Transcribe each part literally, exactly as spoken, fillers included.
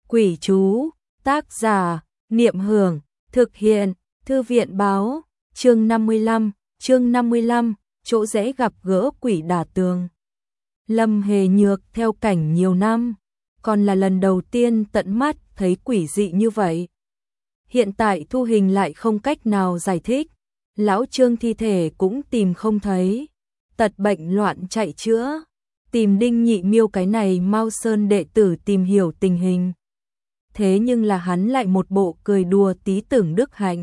Quỷ chú, tác giả, Niệm Hưởng, thực hiện, Thư viện báo, chương năm mươi lăm, chương năm mươi lăm, chỗ rẽ gặp gỡ quỷ đả tường. Lâm Hề Nhược theo cảnh nhiều năm, còn là lần đầu tiên tận mắt thấy quỷ dị như vậy. Hiện tại thu hình lại không cách nào giải thích, lão Trương thi thể cũng tìm không thấy, tật bệnh loạn chạy chữa, tìm Đinh Nhị Miêu cái này Mao Sơn đệ tử tìm hiểu tình hình. Thế nhưng là hắn lại một bộ cười đùa tí tưởng đức hạnh.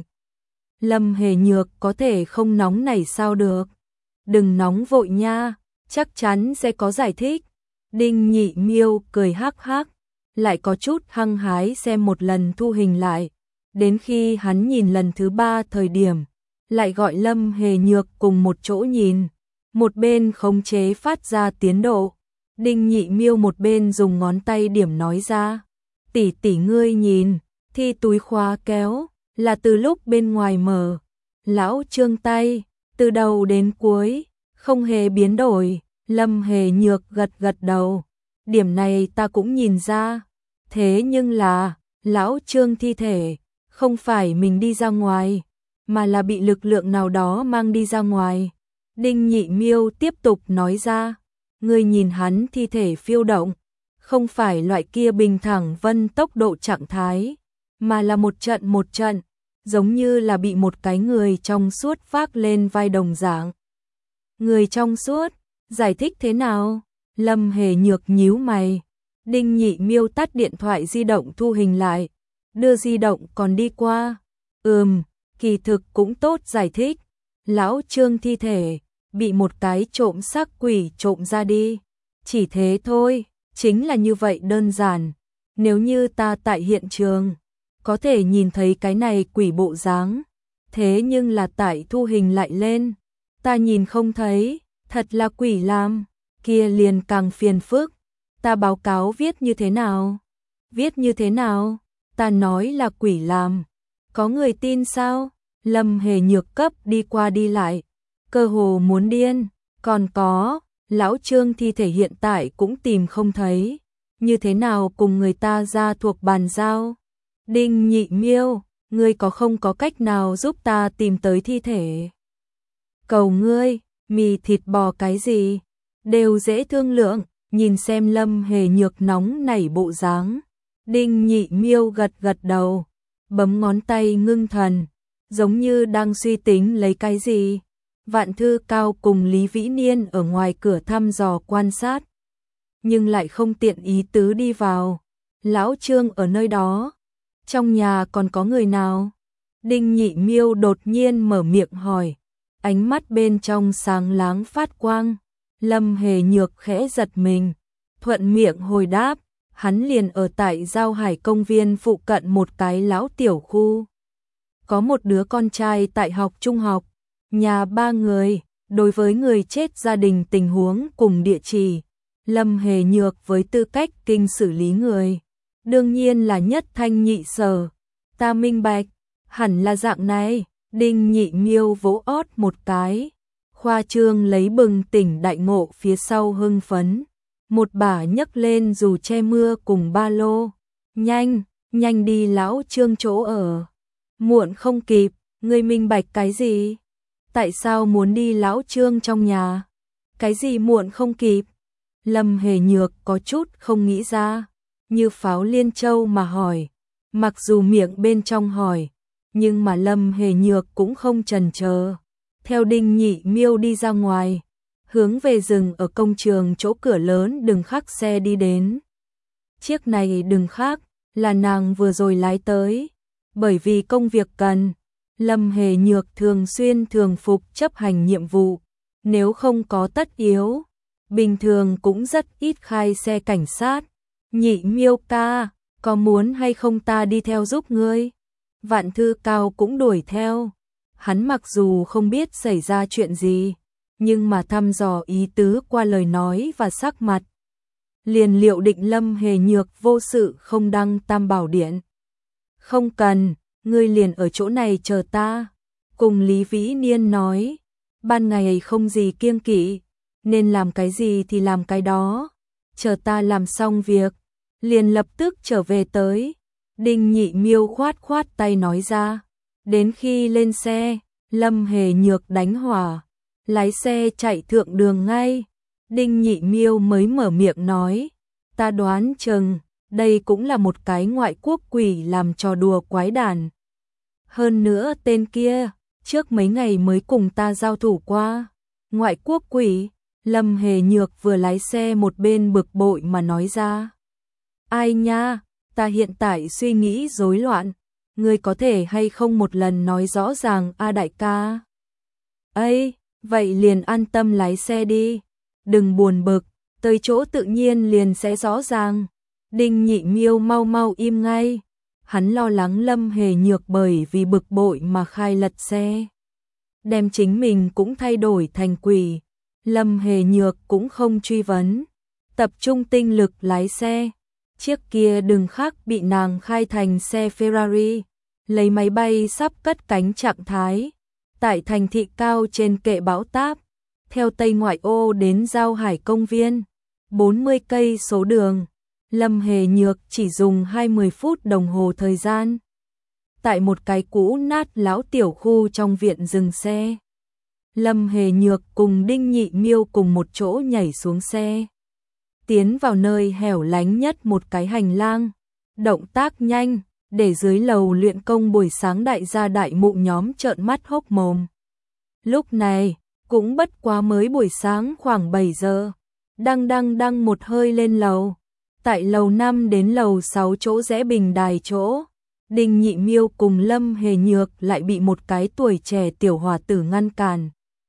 Lâm Hề Nhược có thể không nóng này sao được? Đừng nóng vội nha, chắc chắn sẽ có giải thích. Đinh Nhị Miêu cười hắc hắc, lại có chút hăng hái xem một lần thu hình lại. Đến khi hắn nhìn lần thứ ba thời điểm, lại gọi Lâm Hề Nhược cùng một chỗ nhìn. Một bên khống chế phát ra tiến độ. Đinh Nhị Miêu một bên dùng ngón tay điểm nói ra. Tỷ tỷ ngươi nhìn, thi túi khóa kéo, là từ lúc bên ngoài mở. Lão Trương tay, từ đầu đến cuối, không hề biến đổi. Lâm Hề Nhược gật gật đầu. Điểm này ta cũng nhìn ra. Thế nhưng là, lão Trương thi thể, không phải mình đi ra ngoài, mà là bị lực lượng nào đó mang đi ra ngoài. Đinh Nhị Miêu tiếp tục nói ra. Ngươi nhìn hắn thi thể phiêu động, không phải loại kia bình thẳng vân tốc độ trạng thái, mà là một trận một trận, giống như là bị một cái người trong suốt vác lên vai đồng dạng. Người trong suốt, giải thích thế nào? Lâm Hề Nhược nhíu mày. Đinh Nhị Miêu tắt điện thoại di động thu hình lại, đưa di động còn đi qua. Ừm, kỳ thực cũng tốt giải thích. Lão Trương thi thể, bị một cái trộm xác quỷ trộm ra đi. Chỉ thế thôi. Chính là như vậy đơn giản. Nếu như ta tại hiện trường, có thể nhìn thấy cái này quỷ bộ dáng. Thế nhưng là tại thu hình lại lên, ta nhìn không thấy, thật là quỷ làm, kia liền càng phiền phức. Ta báo cáo viết như thế nào? Viết như thế nào? Ta nói là quỷ làm. Có người tin sao? Lâm Hề Nhược cấp đi qua đi lại, cơ hồ muốn điên. Còn có, lão Trương thi thể hiện tại cũng tìm không thấy, như thế nào cùng người ta ra thuộc bàn giao? Đinh Nhị Miêu, ngươi có không có cách nào giúp ta tìm tới thi thể? Cầu ngươi, mì thịt bò cái gì, đều dễ thương lượng. Nhìn xem Lâm Hề Nhược nóng nảy bộ dáng, Đinh Nhị Miêu gật gật đầu, bấm ngón tay ngưng thần, giống như đang suy tính lấy cái gì. Vạn Thư Cao cùng Lý Vĩ Niên ở ngoài cửa thăm dò quan sát, nhưng lại không tiện ý tứ đi vào. Lão Trương ở nơi đó, trong nhà còn có người nào? Đinh Nhị Miêu đột nhiên mở miệng hỏi, ánh mắt bên trong sáng láng phát quang. Lâm Hề Nhược khẽ giật mình, thuận miệng hồi đáp, hắn liền ở tại Giao Hải công viên phụ cận một cái lão tiểu khu. Có một đứa con trai tại học trung học, nhà ba người. Đối với người chết gia đình tình huống cùng địa chỉ, Lâm Hề Nhược với tư cách kinh xử lý người, đương nhiên là nhất thanh nhị sở. Ta minh bạch, hẳn là dạng này. Đinh Nhị Miêu vỗ ót một cái, khoa trương lấy bừng tỉnh đại ngộ phía sau hưng phấn, một bả nhấc lên dù che mưa cùng ba lô. Nhanh, nhanh đi lão Trương chỗ ở. Muộn không kịp, ngươi minh bạch cái gì? Tại sao muốn đi lão Trương trong nhà? Cái gì muộn không kịp? Lâm Hề Nhược có chút không nghĩ ra, như pháo liên châu mà hỏi. Mặc dù miệng bên trong hỏi, nhưng mà Lâm Hề Nhược cũng không chần chờ. Theo Đinh Nhị Miêu đi ra ngoài, hướng về rừng ở công trường chỗ cửa lớn đừng khắc xe đi đến. Chiếc này đừng khắc, là nàng vừa rồi lái tới. Bởi vì công việc cần, Lâm Hề Nhược thường xuyên thường phục chấp hành nhiệm vụ. Nếu không có tất yếu, bình thường cũng rất ít khai xe cảnh sát. Nhị Miêu ca, có muốn hay không ta đi theo giúp ngươi? Vạn Thư Cao cũng đuổi theo. Hắn mặc dù không biết xảy ra chuyện gì, nhưng mà thăm dò ý tứ qua lời nói và sắc mặt, liền liệu định Lâm Hề Nhược vô sự không đăng Tam Bảo Điện. Không cần, ngươi liền ở chỗ này chờ ta. Cùng Lý Vĩ Niên nói, ban ngày không gì kiêng kỵ, nên làm cái gì thì làm cái đó. Chờ ta làm xong việc, liền lập tức trở về tới. Đinh Nhị Miêu khoát khoát tay nói ra. Đến khi lên xe, Lâm Hề Nhược đánh hỏa, lái xe chạy thượng đường ngay. Đinh Nhị Miêu mới mở miệng nói, ta đoán chừng, đây cũng là một cái ngoại quốc quỷ làm trò đùa quái đản. Hơn nữa tên kia, trước mấy ngày mới cùng ta giao thủ qua. Ngoại quốc quỷ, Lâm Hề Nhược vừa lái xe một bên bực bội mà nói ra. Ai nha, ta hiện tại suy nghĩ rối loạn, ngươi có thể hay không một lần nói rõ ràng a đại ca. Ây, vậy liền an tâm lái xe đi, đừng buồn bực, tới chỗ tự nhiên liền sẽ rõ ràng. Đinh Nhị Miêu mau mau im ngay, hắn lo lắng Lâm Hề Nhược bởi vì bực bội mà khai lật xe, đem chính mình cũng thay đổi thành quỷ. Lâm Hề Nhược cũng không truy vấn, tập trung tinh lực lái xe. Chiếc kia đừng khác bị nàng khai thành xe Ferrari, lấy máy bay sắp cất cánh trạng thái, tại thành thị cao trên kệ bão táp, theo Tây ngoại ô đến Giao Hải công viên, bốn mươi cây số đường, Lâm Hề Nhược chỉ dùng hai mươi phút đồng hồ thời gian. Tại một cái cũ nát lão tiểu khu trong viện dừng xe, Lâm Hề Nhược cùng Đinh Nhị Miêu cùng một chỗ nhảy xuống xe, tiến vào nơi hẻo lánh nhất một cái hành lang, động tác nhanh, để dưới lầu luyện công buổi sáng đại gia đại mụ nhóm trợn mắt hốc mồm. Lúc này, cũng bất quá mới buổi sáng khoảng bảy giờ, đăng đăng đăng một hơi lên lầu. Tại lầu năm đến lầu sáu chỗ rẽ bình đài chỗ, Đinh Nhị Miêu cùng Lâm Hề Nhược lại bị một cái tuổi trẻ tiểu hòa tử ngăn cản.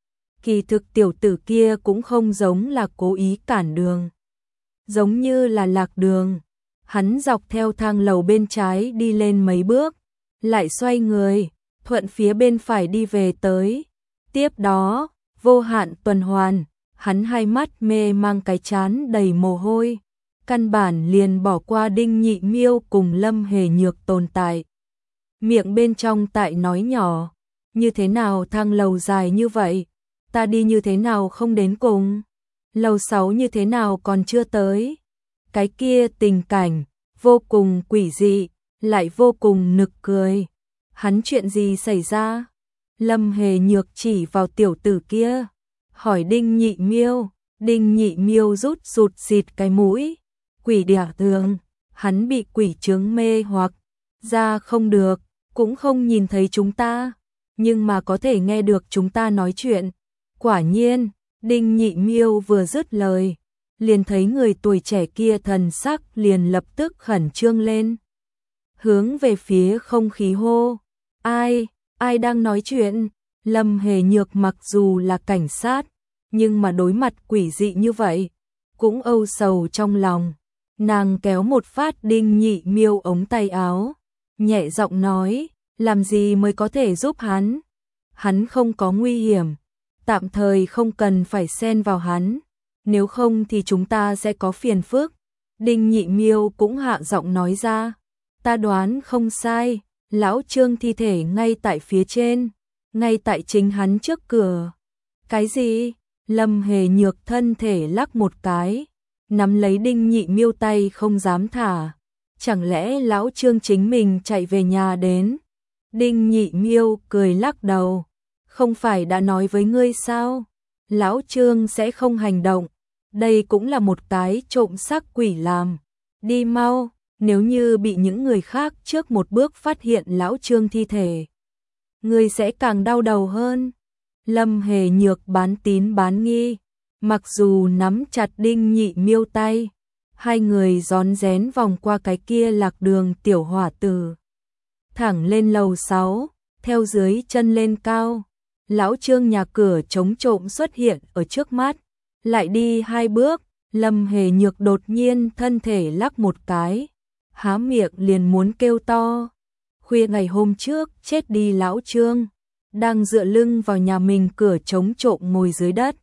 Kỳ thực tiểu tử kia cũng không giống là cố ý cản đường, giống như là lạc đường. Hắn dọc theo thang lầu bên trái đi lên mấy bước, lại xoay người, thuận phía bên phải đi về tới. Tiếp đó, vô hạn tuần hoàn, hắn hai mắt mê mang cái chán đầy mồ hôi, căn bản liền bỏ qua Đinh Nhị Miêu cùng Lâm Hề Nhược tồn tại. Miệng bên trong tại nói nhỏ, như thế nào thang lầu dài như vậy, ta đi như thế nào không đến cùng, lầu sáu như thế nào còn chưa tới. Cái kia tình cảnh, vô cùng quỷ dị, lại vô cùng nực cười. Hắn chuyện gì xảy ra? Lâm Hề Nhược chỉ vào tiểu tử kia, hỏi Đinh Nhị Miêu. Đinh Nhị Miêu rút rụt xịt cái mũi. Quỷ đả tường, hắn bị quỷ chướng mê hoặc, ra không được, cũng không nhìn thấy chúng ta, nhưng mà có thể nghe được chúng ta nói chuyện. Quả nhiên, Đinh Nhị Miêu vừa dứt lời, liền thấy người tuổi trẻ kia thần sắc liền lập tức khẩn trương lên. Hướng về phía không khí hô, ai, ai đang nói chuyện? Lâm Hề Nhược mặc dù là cảnh sát, nhưng mà đối mặt quỷ dị như vậy, cũng âu sầu trong lòng. Nàng kéo một phát Đinh Nhị Miêu ống tay áo, nhẹ giọng nói, làm gì mới có thể giúp hắn? Hắn không có nguy hiểm, tạm thời không cần phải xen vào hắn, nếu không thì chúng ta sẽ có phiền phức. Đinh Nhị Miêu cũng hạ giọng nói ra, ta đoán không sai, lão Trương thi thể ngay tại phía trên, ngay tại chính hắn trước cửa. Cái gì? Lâm Hề Nhược thân thể lắc một cái, nắm lấy Đinh Nhị Miêu tay không dám thả. Chẳng lẽ lão Trương chính mình chạy về nhà đến? Đinh Nhị Miêu cười lắc đầu, không phải đã nói với ngươi sao? Lão Trương sẽ không hành động, đây cũng là một cái trộm xác quỷ làm. Đi mau, nếu như bị những người khác trước một bước phát hiện lão Trương thi thể, ngươi sẽ càng đau đầu hơn. Lâm Hề Nhược bán tín bán nghi, mặc dù nắm chặt Đinh Nhị Miêu tay, hai người rón rén vòng qua cái kia lạc đường tiểu hỏa tử, thẳng lên lầu sáu, theo dưới chân lên cao. Lão Trương nhà cửa chống trộm xuất hiện ở trước mắt, lại đi hai bước, Lâm Hề Nhược đột nhiên thân thể lắc một cái, há miệng liền muốn kêu to. Khuya ngày hôm trước chết đi lão Trương, đang dựa lưng vào nhà mình cửa chống trộm ngồi dưới đất,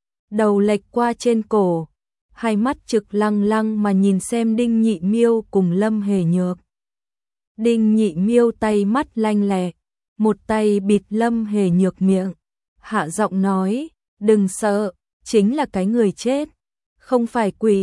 đầu lệch qua trên cổ, hai mắt trực lăng lăng mà nhìn xem Đinh Nhị Miêu cùng Lâm Hề Nhược. Đinh Nhị Miêu tay mắt lanh lẹ, một tay bịt Lâm Hề Nhược miệng, hạ giọng nói, đừng sợ, chính là cái người chết, không phải quỷ.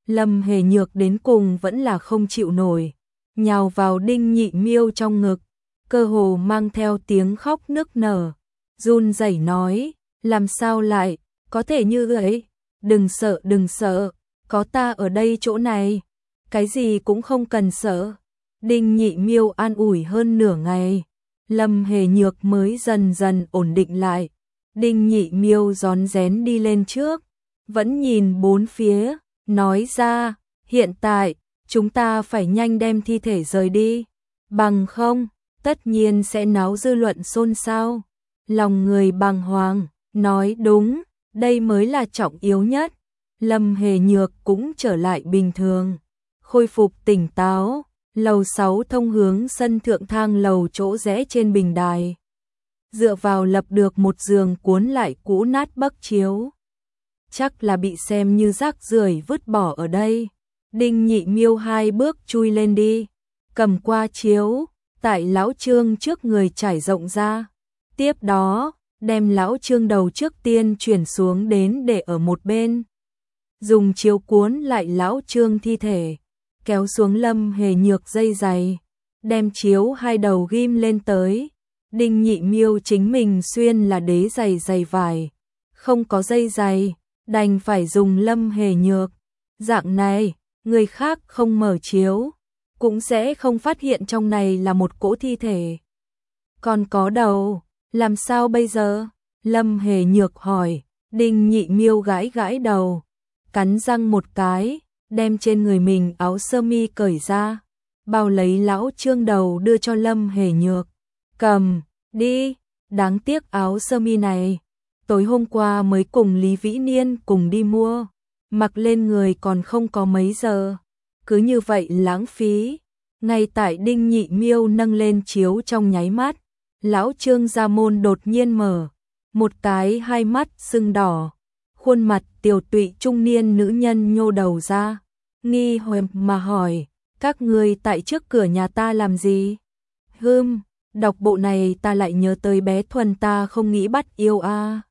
Lâm Hề Nhược đến cùng vẫn là không chịu nổi, nhào vào Đinh Nhị Miêu trong ngực, cơ hồ mang theo tiếng khóc nức nở, run rẩy nói, làm sao lại, có thể như vậy, đừng sợ đừng sợ, có ta ở đây chỗ này, cái gì cũng không cần sợ. Đinh Nhị Miêu an ủi hơn nửa ngày, Lâm Hề Nhược mới dần dần ổn định lại. Đinh Nhị Miêu rón rén đi lên trước, vẫn nhìn bốn phía, nói ra, hiện tại, chúng ta phải nhanh đem thi thể rời đi, bằng không, tất nhiên sẽ náo dư luận xôn xao. Lòng người bàng hoàng, nói đúng, đây mới là trọng yếu nhất. Lâm Hề Nhược cũng trở lại bình thường, khôi phục tỉnh táo. Lầu sáu thông hướng sân thượng thang lầu chỗ rẽ trên bình đài. Dựa vào lập được một giường cuốn lại cũ nát bấc chiếu. Chắc là bị xem như rác rưởi vứt bỏ ở đây. Đinh Nhị Miêu hai bước chui lên đi, cầm qua chiếu, tại lão Trương trước người trải rộng ra. Tiếp đó, đem lão Trương đầu trước tiên chuyển xuống đến để ở một bên. Dùng chiếu cuốn lại lão Trương thi thể, kéo xuống Lâm Hề Nhược dây giày, đem chiếu hai đầu ghim lên tới. Đinh Nhị Miêu chính mình xuyên là đế giày giày vải, không có dây giày, đành phải dùng Lâm Hề Nhược. Dạng này, người khác không mở chiếu, cũng sẽ không phát hiện trong này là một cỗ thi thể. Còn có đầu, làm sao bây giờ? Lâm Hề Nhược hỏi. Đinh Nhị Miêu gãi gãi đầu, cắn răng một cái, đem trên người mình áo sơ mi cởi ra, bao lấy lão Trương đầu đưa cho Lâm Hề Nhược. Cầm, đi, đáng tiếc áo sơ mi này, tối hôm qua mới cùng Lý Vĩ Niên cùng đi mua, mặc lên người còn không có mấy giờ, cứ như vậy lãng phí. Ngay tại Đinh Nhị Miêu nâng lên chiếu trong nháy mắt, lão Trương gia môn đột nhiên mở, một cái hai mắt sưng đỏ, khuôn mặt tiều tụy trung niên nữ nhân nhô đầu ra, nghi hoặc mà hỏi, các ngươi tại trước cửa nhà ta làm gì? Hừm, đọc bộ này ta lại nhớ tới bé Thuần ta không nghĩ bắt yêu a. À.